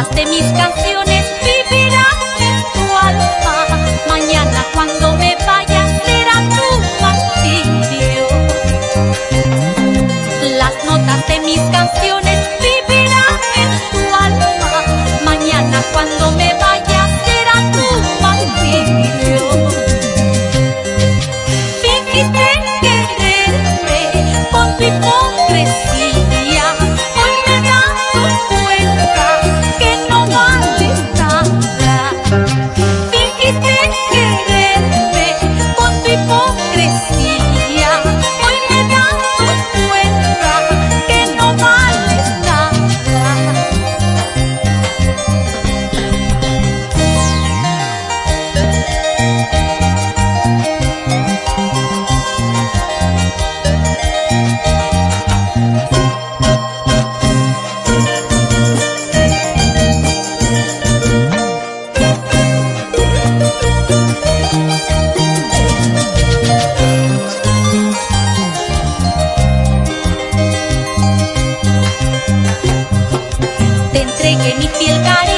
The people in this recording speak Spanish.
de mis canciones vivirán en tu alma. Mañana cuando me vaya será tu martirio. Las notas de mis canciones vivirán en tu alma. Mañana cuando me vaya será tu martirio. Fingiste quererme con tu hipocresía. Hoy me he dado cuenta que no vale nada. Fingiste quererme con tu hipocresía. Hoy me he dado cuenta que no vale nada. Te entregué mi piel, cariño.